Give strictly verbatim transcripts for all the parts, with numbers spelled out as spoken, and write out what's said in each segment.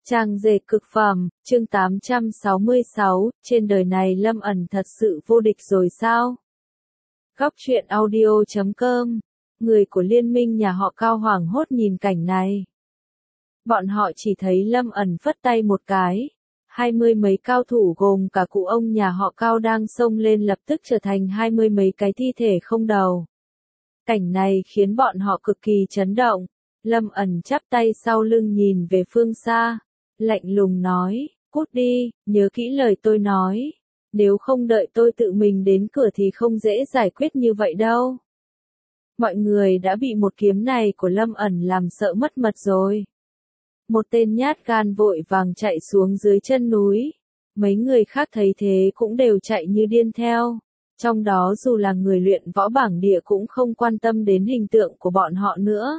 Trang dệt cực phẩm, chương tám trăm sáu mươi sáu, trên đời này Lâm ẩn thật sự vô địch rồi sao? Góc truyện audio chấm com, người của liên minh nhà họ Cao hoảng hốt nhìn cảnh này. Bọn họ chỉ thấy Lâm ẩn phất tay một cái, hai mươi mấy cao thủ gồm cả cụ ông nhà họ Cao đang xông lên lập tức trở thành hai mươi mấy cái thi thể không đầu. Cảnh này khiến bọn họ cực kỳ chấn động. Lâm ẩn chắp tay sau lưng nhìn về phương xa, lạnh lùng nói, cút đi, nhớ kỹ lời tôi nói, nếu không đợi tôi tự mình đến cửa thì không dễ giải quyết như vậy đâu. Mọi người đã bị một kiếm này của Lâm ẩn làm sợ mất mật rồi. Một tên nhát gan vội vàng chạy xuống dưới chân núi, mấy người khác thấy thế cũng đều chạy như điên theo. Trong đó dù là người luyện võ bảng địa cũng không quan tâm đến hình tượng của bọn họ nữa.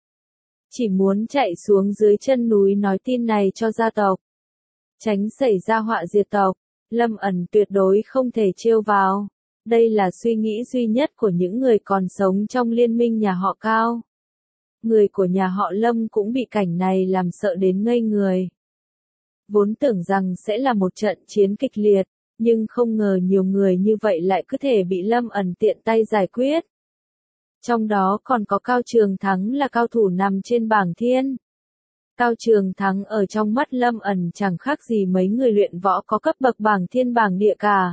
Chỉ muốn chạy xuống dưới chân núi nói tin này cho gia tộc. Tránh xảy ra họa diệt tộc, Lâm ẩn tuyệt đối không thể trêu vào. Đây là suy nghĩ duy nhất của những người còn sống trong liên minh nhà họ Cao. Người của nhà họ Lâm cũng bị cảnh này làm sợ đến ngây người. Vốn tưởng rằng sẽ là một trận chiến kịch liệt, nhưng không ngờ nhiều người như vậy lại cứ thể bị Lâm ẩn tiện tay giải quyết. Trong đó còn có Cao Trường Thắng là cao thủ nằm trên bảng thiên. Cao Trường Thắng ở trong mắt Lâm ẩn chẳng khác gì mấy người luyện võ có cấp bậc bảng thiên bảng địa cả.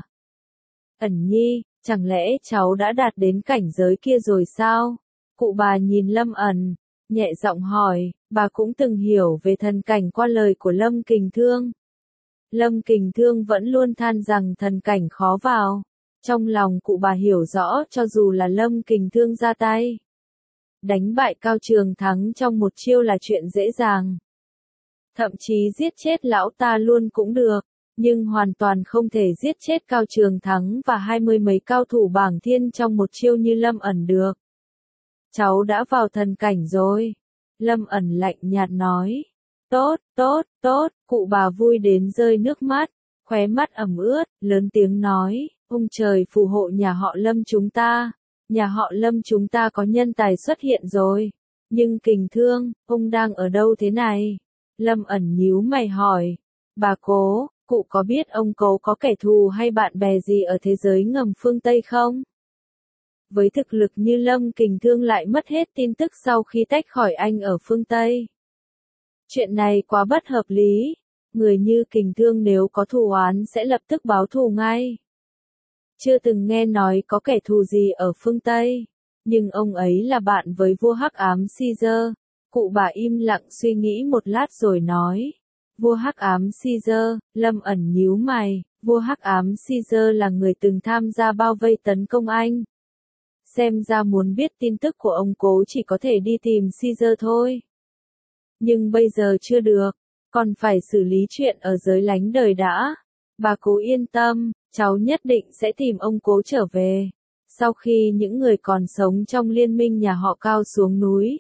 Ẩn nhi, chẳng lẽ cháu đã đạt đến cảnh giới kia rồi sao? Cụ bà nhìn Lâm ẩn, nhẹ giọng hỏi, bà cũng từng hiểu về thần cảnh qua lời của Lâm Kình Thương. Lâm Kình Thương vẫn luôn than rằng thần cảnh khó vào. Trong lòng cụ bà hiểu rõ cho dù là Lâm Kình Thương ra tay, đánh bại Cao Trường Thắng trong một chiêu là chuyện dễ dàng. Thậm chí giết chết lão ta luôn cũng được, nhưng hoàn toàn không thể giết chết Cao Trường Thắng và hai mươi mấy cao thủ bảng thiên trong một chiêu như Lâm ẩn được. Cháu đã vào thần cảnh rồi. Lâm ẩn lạnh nhạt nói. Tốt, tốt, tốt, cụ bà vui đến rơi nước mắt, khóe mắt ẩm ướt, lớn tiếng nói. Ông trời phù hộ nhà họ Lâm chúng ta, nhà họ Lâm chúng ta có nhân tài xuất hiện rồi. Nhưng Kình Thương, ông đang ở đâu thế này? Lâm ẩn nhíu mày hỏi. Bà Cố, cụ có biết ông Cố có kẻ thù hay bạn bè gì ở thế giới ngầm phương Tây không? Với thực lực như Lâm Kình Thương lại mất hết tin tức sau khi tách khỏi anh ở phương Tây. Chuyện này quá bất hợp lý, người như Kình Thương nếu có thù oán sẽ lập tức báo thù ngay. Chưa từng nghe nói có kẻ thù gì ở phương Tây, nhưng ông ấy là bạn với vua Hắc Ám Caesar. Cụ bà im lặng suy nghĩ một lát rồi nói, vua Hắc Ám Caesar. Lâm ẩn nhíu mày, vua Hắc Ám Caesar là người từng tham gia bao vây tấn công anh. Xem ra muốn biết tin tức của ông Cố chỉ có thể đi tìm Caesar thôi. Nhưng bây giờ chưa được, còn phải xử lý chuyện ở giới lánh đời đã. Bà Cố yên tâm, cháu nhất định sẽ tìm ông Cố trở về. Sau khi những người còn sống trong liên minh nhà họ Cao xuống núi,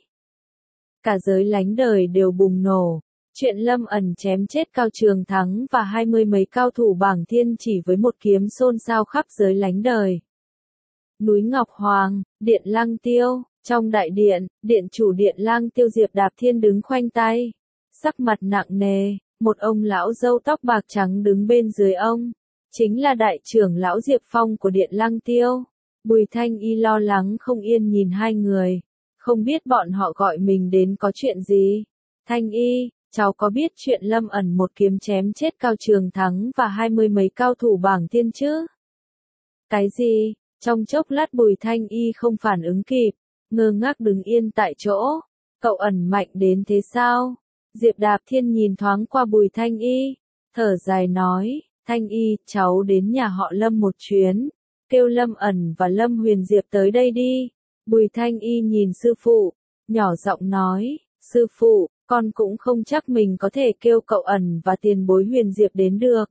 cả giới lánh đời đều bùng nổ. Chuyện Lâm ẩn chém chết Cao Trường Thắng và hai mươi mấy cao thủ bảng thiên chỉ với một kiếm xôn xao khắp giới lánh đời. Núi Ngọc Hoàng, Điện Lăng Tiêu, trong đại điện, điện chủ Điện Lăng Tiêu Diệp Đạp Thiên đứng khoanh tay, sắc mặt nặng nề. Một ông lão râu tóc bạc trắng đứng bên dưới ông, chính là đại trưởng lão Diệp Phong của Điện Lăng Tiêu. Bùi Thanh Y lo lắng không yên nhìn hai người, không biết bọn họ gọi mình đến có chuyện gì. Thanh Y, cháu có biết chuyện Lâm ẩn một kiếm chém chết Cao Trường Thắng và hai mươi mấy cao thủ bảng thiên chứ? Cái gì? Trong chốc lát Bùi Thanh Y không phản ứng kịp, ngơ ngác đứng yên tại chỗ. Cậu ẩn mạnh đến thế sao? Diệp Đạp Thiên nhìn thoáng qua Bùi Thanh Y, thở dài nói, Thanh Y, cháu đến nhà họ Lâm một chuyến, kêu Lâm ẩn và Lâm Huyền Diệp tới đây đi. Bùi Thanh Y nhìn sư phụ, nhỏ giọng nói, sư phụ, con cũng không chắc mình có thể kêu cậu ẩn và tiền bối Huyền Diệp đến được.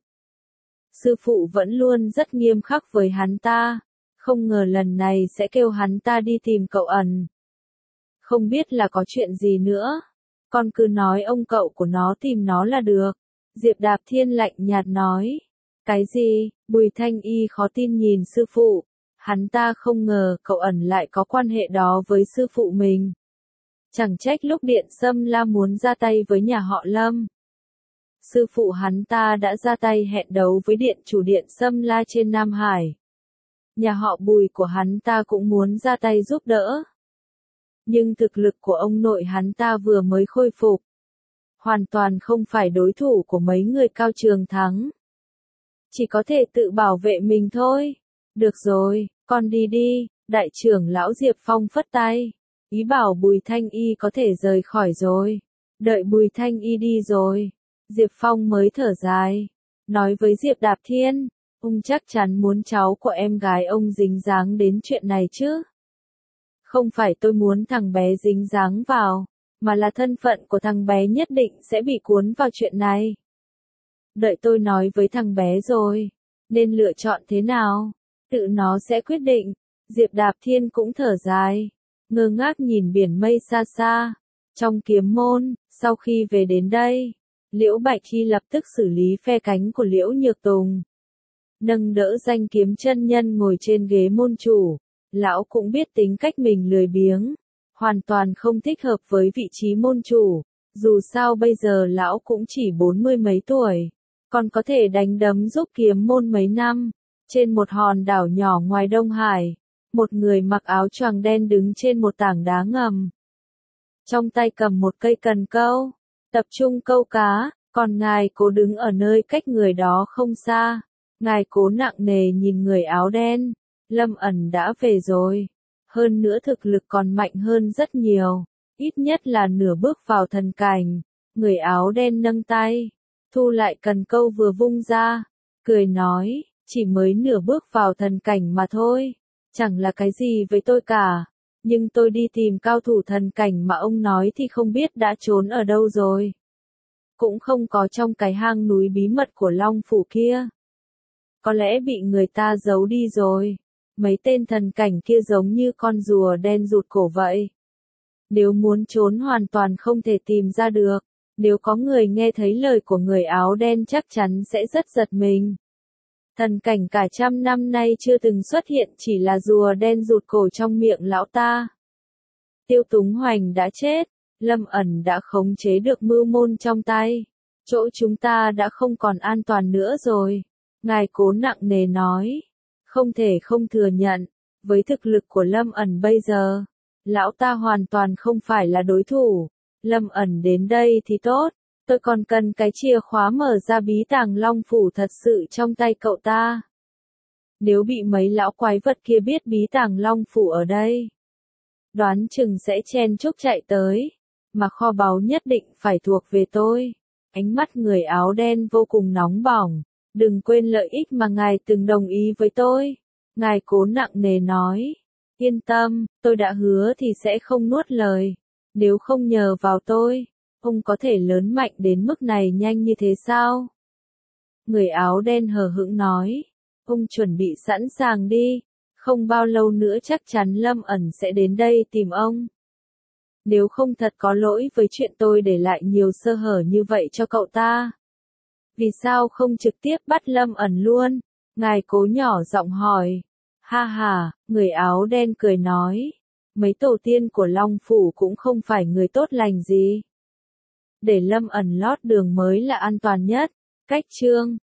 Sư phụ vẫn luôn rất nghiêm khắc với hắn ta, không ngờ lần này sẽ kêu hắn ta đi tìm cậu ẩn. Không biết là có chuyện gì nữa. Con cứ nói ông cậu của nó tìm nó là được. Diệp Đạp Thiên lạnh nhạt nói. Cái gì? Bùi Thanh Y khó tin nhìn sư phụ. Hắn ta không ngờ cậu ẩn lại có quan hệ đó với sư phụ mình. Chẳng trách lúc Điện Sâm La muốn ra tay với nhà họ Lâm. sư phụ hắn ta đã ra tay hẹn đấu với điện chủ điện Sâm La trên Nam Hải. Nhà họ Bùi của hắn ta cũng muốn ra tay giúp đỡ. Nhưng thực lực của ông nội hắn ta vừa mới khôi phục. Hoàn toàn không phải đối thủ của mấy người Cao Trường Thắng. Chỉ có thể tự bảo vệ mình thôi. Được rồi, con đi đi, đại trưởng lão Diệp Phong phất tay. Ý bảo Bùi Thanh Y có thể rời khỏi rồi. Đợi Bùi Thanh Y đi rồi. Diệp Phong mới thở dài. Nói với Diệp Đạp Thiên, ông chắc chắn muốn cháu của em gái ông dính dáng đến chuyện này chứ. Không phải tôi muốn thằng bé dính dáng vào, mà là thân phận của thằng bé nhất định sẽ bị cuốn vào chuyện này. Đợi tôi nói với thằng bé rồi, nên lựa chọn thế nào, tự nó sẽ quyết định. Diệp Đạp Thiên cũng thở dài, ngơ ngác nhìn biển mây xa xa. Trong kiếm môn, sau khi về đến đây, Liễu Bạch Chi lập tức xử lý phe cánh của Liễu Nhược Tùng. Nâng đỡ danh kiếm chân nhân ngồi trên ghế môn chủ, lão cũng biết tính cách mình lười biếng, hoàn toàn không thích hợp với vị trí môn chủ, dù sao bây giờ lão cũng chỉ bốn mươi mấy tuổi, còn có thể đánh đấm giúp kiếm môn mấy năm. Trên một hòn đảo nhỏ ngoài Đông Hải, một người mặc áo choàng đen đứng trên một tảng đá ngầm. Trong tay cầm một cây cần câu, tập trung câu cá, còn ngài Cố đứng ở nơi cách người đó không xa. Ngài Cố nặng nề nhìn người áo đen, Lâm ẩn đã về rồi. Hơn nữa thực lực còn mạnh hơn rất nhiều, ít nhất là nửa bước vào thần cảnh. Người áo đen nâng tay, thu lại cần câu vừa vung ra, cười nói, chỉ mới nửa bước vào thần cảnh mà thôi, chẳng là cái gì với tôi cả. Nhưng tôi đi tìm cao thủ thần cảnh mà ông nói thì không biết đã trốn ở đâu rồi. Cũng không có trong cái hang núi bí mật của Long Phủ kia. Có lẽ bị người ta giấu đi rồi. Mấy tên thần cảnh kia giống như con rùa đen rụt cổ vậy. Nếu muốn trốn hoàn toàn không thể tìm ra được. Nếu có người nghe thấy lời của người áo đen chắc chắn sẽ rất giật mình. Thần cảnh cả trăm năm nay chưa từng xuất hiện, chỉ là rùa đen rụt cổ trong miệng lão ta. Tiêu Túng Hoành đã chết, Lâm ẩn đã khống chế được mưu môn trong tay. Chỗ chúng ta đã không còn an toàn nữa rồi. Ngài Cố nặng nề nói. Không thể không thừa nhận, với thực lực của Lâm ẩn bây giờ, lão ta hoàn toàn không phải là đối thủ. Lâm ẩn đến đây thì tốt, tôi còn cần cái chìa khóa mở ra bí tàng Long Phủ thật sự trong tay cậu ta. Nếu bị mấy lão quái vật kia biết bí tàng Long Phủ ở đây, đoán chừng sẽ chen chúc chạy tới, mà kho báu nhất định phải thuộc về tôi. Ánh mắt người áo đen vô cùng nóng bỏng. Đừng quên lợi ích mà ngài từng đồng ý với tôi. Ngài Cố nặng nề nói. Yên tâm, tôi đã hứa thì sẽ không nuốt lời. Nếu không nhờ vào tôi, ông có thể lớn mạnh đến mức này nhanh như thế sao? Người áo đen hờ hững nói. Ông chuẩn bị sẵn sàng đi. Không bao lâu nữa chắc chắn Lâm ẩn sẽ đến đây tìm ông. Nếu không thật có lỗi với chuyện tôi để lại nhiều sơ hở như vậy cho cậu ta. Vì sao không trực tiếp bắt Lâm ẩn luôn? Ngài Cố nhỏ giọng hỏi. Ha ha, người áo đen cười nói. Mấy tổ tiên của Long Phủ cũng không phải người tốt lành gì. Để Lâm ẩn lót đường mới là an toàn nhất. Cách chương